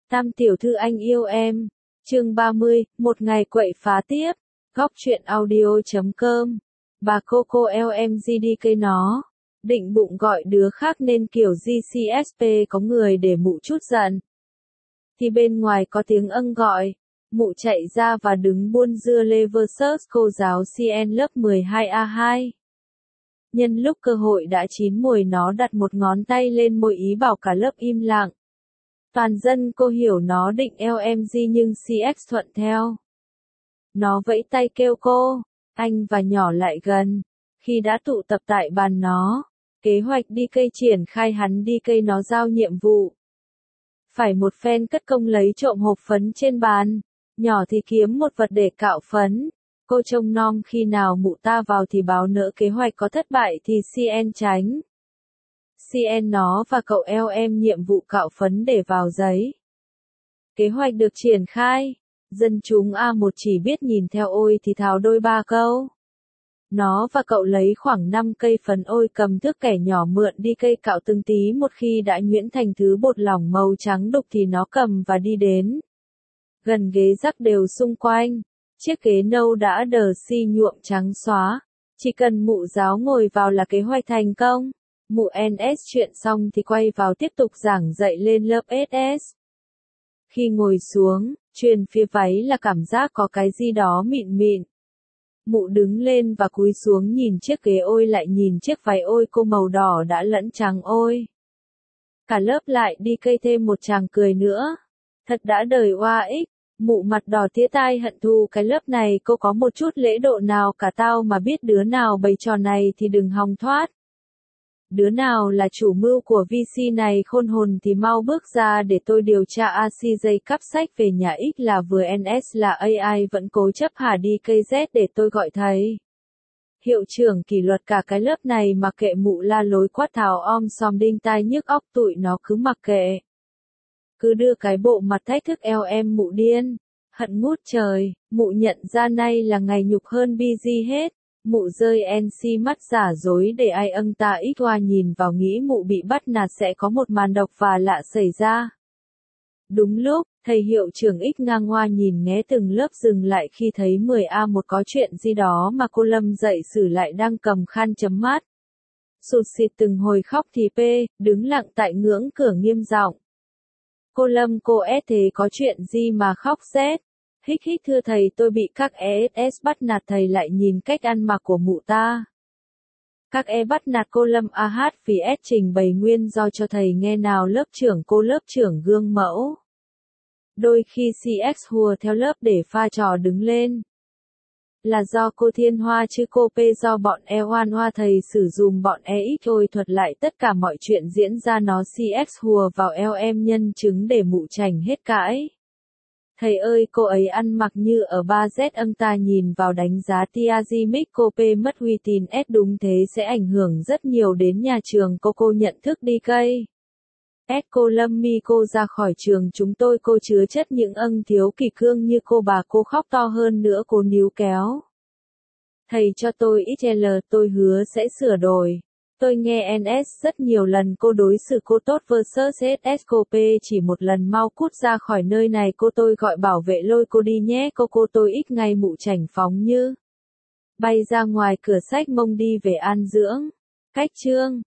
Tam tiểu thư anh yêu em. Chương 30, một ngày quậy phá tiếp. Góc truyện audio.com. Bà Coco LMGDK nó. Định bụng gọi đứa khác nên kiểu GCSP có người để mụ chút giận. Thì bên ngoài có tiếng âng gọi. Mụ chạy ra và đứng buôn dưa lê versus cô giáo CN lớp 12A2. Nhân lúc cơ hội đã chín mùi nó đặt một ngón tay lên môi ý bảo cả lớp im lặng. Toàn dân cô hiểu nó định LMG nhưng CX thuận theo. Nó vẫy tay kêu cô, anh và nhỏ lại gần. Khi đã tụ tập tại bàn nó, kế hoạch đi cây triển khai hắn đi cây nó giao nhiệm vụ. Phải một phen cất công lấy trộm hộp phấn trên bàn, nhỏ thì kiếm một vật để cạo phấn. Cô trông nom khi nào mụ ta vào thì báo nỡ kế hoạch có thất bại thì CN tránh. CN nó và cậu LM nhiệm vụ cạo phấn để vào giấy. Kế hoạch được triển khai. Dân chúng A1 chỉ biết nhìn theo ôi thì thào đôi ba câu. Nó và cậu lấy khoảng 5 cây phấn ôi cầm thước kẻ nhỏ mượn đi cây cạo từng tí một khi đã nhuyễn thành thứ bột lỏng màu trắng đục thì nó cầm và đi đến. Gần ghế rắc đều xung quanh. Chiếc ghế nâu đã đờ xi nhuộm trắng xóa. Chỉ cần mụ giáo ngồi vào là kế hoạch thành công. Mụ NS chuyện xong thì quay vào tiếp tục giảng dạy lên lớp SS. Khi ngồi xuống, truyền phía váy là cảm giác có cái gì đó mịn mịn. Mụ đứng lên và cúi xuống nhìn chiếc ghế ôi lại nhìn chiếc váy ôi cô màu đỏ đã lẫn trắng ôi. Cả lớp lại đi cây thêm một chàng cười nữa. Thật đã đời oa ích. Mụ mặt đỏ tía tai hận thù cái lớp này cô có một chút lễ độ nào cả tao mà biết đứa nào bày trò này thì đừng hòng thoát. Đứa nào là chủ mưu của VC này khôn hồn thì mau bước ra để tôi điều tra ACJ cắp sách về nhà X là vừa NS là AI vẫn cố chấp hả đi cây Z để tôi gọi thầy. Hiệu trưởng kỷ luật cả cái lớp này mà kệ mụ la lối quát tháo om xòm đinh tai nhức óc tụi nó cứ mặc kệ. Cứ đưa cái bộ mặt thách thức LM mụ điên. Hận ngút trời, mụ nhận ra nay là ngày nhục hơn BG hết. Mụ rơi NC mắt giả dối để ai âng ta ít qua nhìn vào nghĩ mụ bị bắt nạt sẽ có một màn độc và lạ xảy ra. Đúng lúc, thầy hiệu trưởng X ngang hoa nhìn nghé từng lớp dừng lại khi thấy 10A1 có chuyện gì đó mà cô Lâm dạy sử lại đang cầm khăn chấm mát. Sụt xịt từng hồi khóc thì P, đứng lặng tại ngưỡng cửa nghiêm giọng. Cô Lâm cô S thế có chuyện gì mà khóc rét? Hích hích thưa thầy tôi bị các ESS bắt nạt thầy lại nhìn cách ăn mặc của mụ ta. Các bắt nạt cô Lâm AH vì S trình bày nguyên do cho thầy nghe nào lớp trưởng cô lớp trưởng gương mẫu. Đôi khi CX hùa theo lớp để pha trò đứng lên. Là do cô Thiên Hoa chứ cô P do bọn Hoan Hoa thầy sử dụng bọn EX thôi thuật lại tất cả mọi chuyện diễn ra nó CX hùa vào LM nhân chứng để mụ chảnh hết cãi. Thầy ơi cô ấy ăn mặc như ở 3Z âng ta nhìn vào đánh giá Tiazimic cô P mất uy tín S đúng thế sẽ ảnh hưởng rất nhiều đến nhà trường cô nhận thức đi cây. S cô Lâm mi cô ra khỏi trường chúng tôi cô chứa chất những âng thiếu kỷ cương như cô bà cô khóc to hơn nữa cô níu kéo. Thầy cho tôi XL tôi hứa sẽ sửa đổi. Tôi nghe NS rất nhiều lần cô đối xử cô tốt versus SS cô P chỉ một lần mau cút ra khỏi nơi này cô tôi gọi bảo vệ lôi cô đi nhé cô tôi ít ngay mụ chảnh phóng như. Bay ra ngoài cửa sách mông đi về an dưỡng. Cách chương.